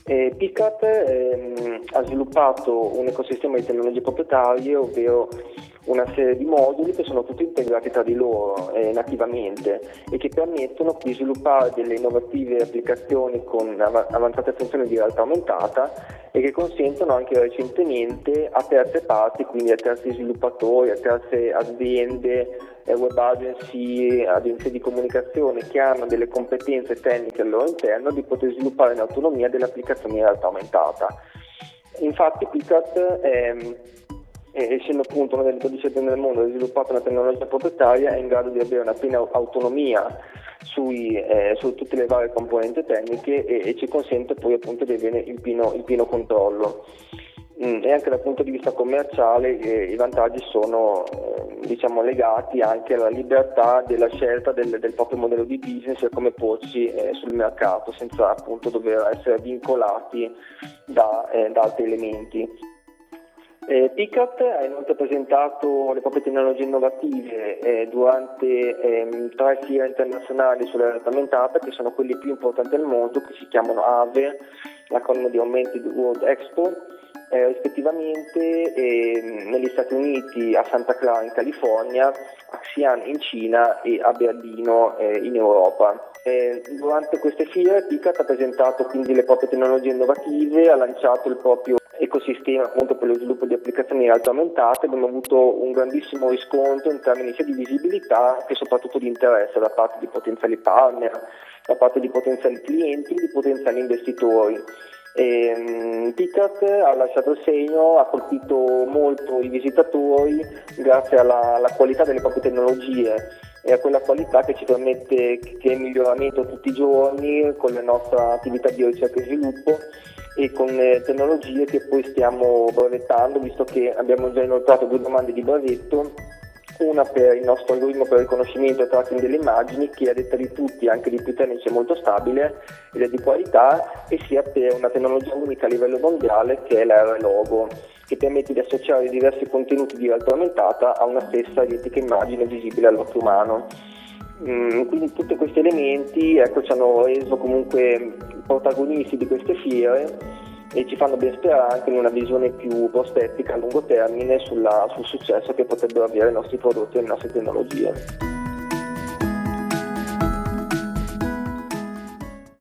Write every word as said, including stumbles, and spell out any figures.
Eh, Pickat ehm, ha sviluppato un ecosistema di tecnologie proprietarie, ovvero una serie di moduli che sono tutti integrati tra di loro eh, nativamente e che permettono di sviluppare delle innovative applicazioni con av- avanzate funzioni di realtà aumentata e che consentono anche recentemente a terze parti, quindi a terzi sviluppatori, a terze aziende, eh, web agency, agenzie di comunicazione che hanno delle competenze tecniche al loro interno di poter sviluppare in autonomia delle applicazioni in realtà aumentata. Infatti Pickat è E essendo appunto una delle dodici aziende del mondo che ha sviluppato una tecnologia proprietaria, è in grado di avere una piena autonomia sui, eh, su tutte le varie componenti tecniche e, e ci consente poi appunto di avere il pieno, il pieno controllo. Mm, e anche dal punto di vista commerciale eh, i vantaggi sono eh, diciamo legati anche alla libertà della scelta del, del proprio modello di business e come porci eh, sul mercato senza appunto dover essere vincolati da, eh, da altri elementi. Eh, Pickat ha inoltre presentato le proprie tecnologie innovative eh, durante ehm, tre fiere internazionali sulla realtà aumentata, che sono quelli più importanti al mondo, che si chiamano A V E, l'acronimo di Augmented World Expo, eh, rispettivamente eh, negli Stati Uniti, a Santa Clara in California, a Xi'an in Cina e a Berlino eh, in Europa. Eh, durante queste fiere Pickat ha presentato quindi le proprie tecnologie innovative, ha lanciato il proprio ecosistema appunto per lo sviluppo di applicazioni in realtà aumentate. Abbiamo avuto un grandissimo riscontro in termini sia di visibilità che soprattutto di interesse da parte di potenziali partner, da parte di potenziali clienti, di potenziali investitori. E, um, Pickat ha lasciato il segno, ha colpito molto i visitatori grazie alla, alla qualità delle proprie tecnologie e a quella qualità che ci permette che è in miglioramento tutti i giorni con la nostra attività di ricerca e sviluppo e con eh, tecnologie che poi stiamo brevettando, visto che abbiamo già inoltrato due domande di brevetto, una per il nostro algoritmo per il riconoscimento e tracking delle immagini, che a detta di tutti, anche di più tecnici, è molto stabile ed è di qualità, e sia per una tecnologia unica a livello mondiale che è l'A R Logo, che permette di associare diversi contenuti di realtà aumentata a una stessa identica immagine visibile all'occhio umano. Mm, quindi tutti questi elementi ecco, ci hanno reso comunque protagonisti di queste fiere e ci fanno ben sperare anche in una visione più prospettica a lungo termine sulla, sul successo che potrebbero avere i nostri prodotti e le nostre tecnologie.